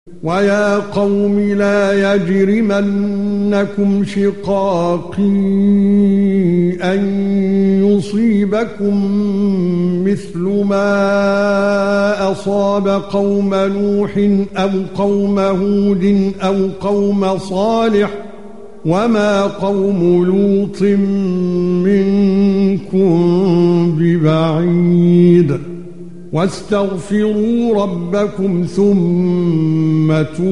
وَيَا قَوْمِ لَا يَجْرِمَنَّكُمْ شِقَاقِي أَن يُصِيبَكُم مِّثْلُ مَا أَصَابَ قَوْمَ نُوحٍ أَوْ قَوْمَ هُودٍ أَوْ قَوْمَ صَالِحٍ وَمَا قَوْمُ لُوطٍ مِّنكُم بِبَعِيدٍ وَاسْتَغْفِرُوا رَبَّكُمْ ثُمَّ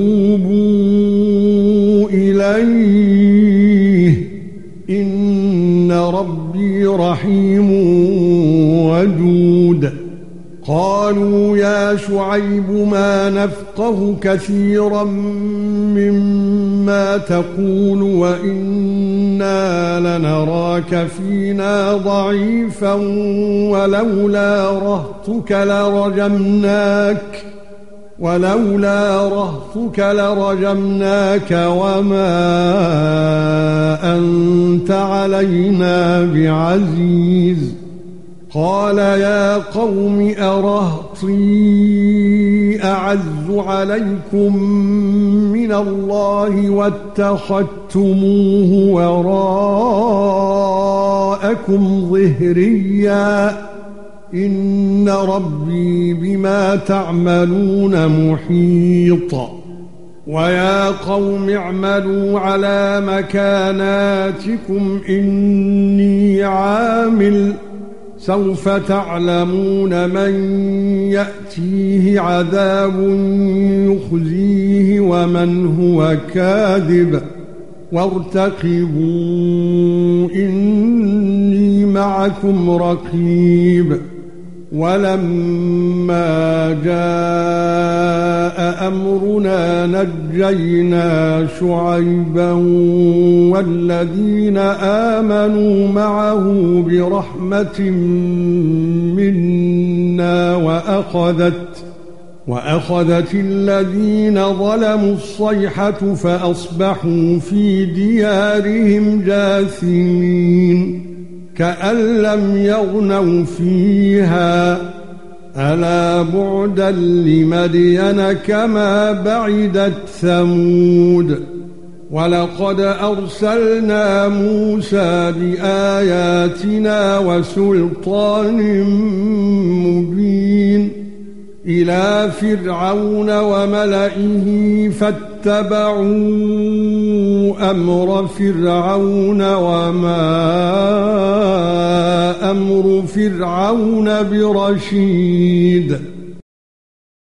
تُوبُوا إِلَيْهِ إِنَّ رَبِّي رَحِيمٌ وَدُودٌ. قالوا يا شعيب ما نفقه كثيرا مما تقول وإنا لنراك فينا ضعيفا ولولا رهطك لرجمناك وما أنت علينا بعزيز. قال يا قوم أرهطي أعز عليكم من الله واتخذتموه وراءكم ظهريا إن ربي بما تعملون محيط. ويا قوم اعملوا على مكاناتكم إني عامل سوف تعلمون من يأتيه عذاب يخزيه ومن هو كاذب وارتقبوا إني معكم رقيب. ولما جاء أمرنا نجينا شعيبا والذين آمنوا معه برحمة منا وأخذت الذين ظلموا الصيحة فأصبحوا في ديارهم جاثمين كأن لم يغنوا فيها ألا بعدا لمدين كما بعدت ثمود. ولقد أرسلنا موسى بآياتنا وسلطان مبين إلى فرعون وملئه فاتبعوا أمر فرعون وما أمر فرعون برشيد.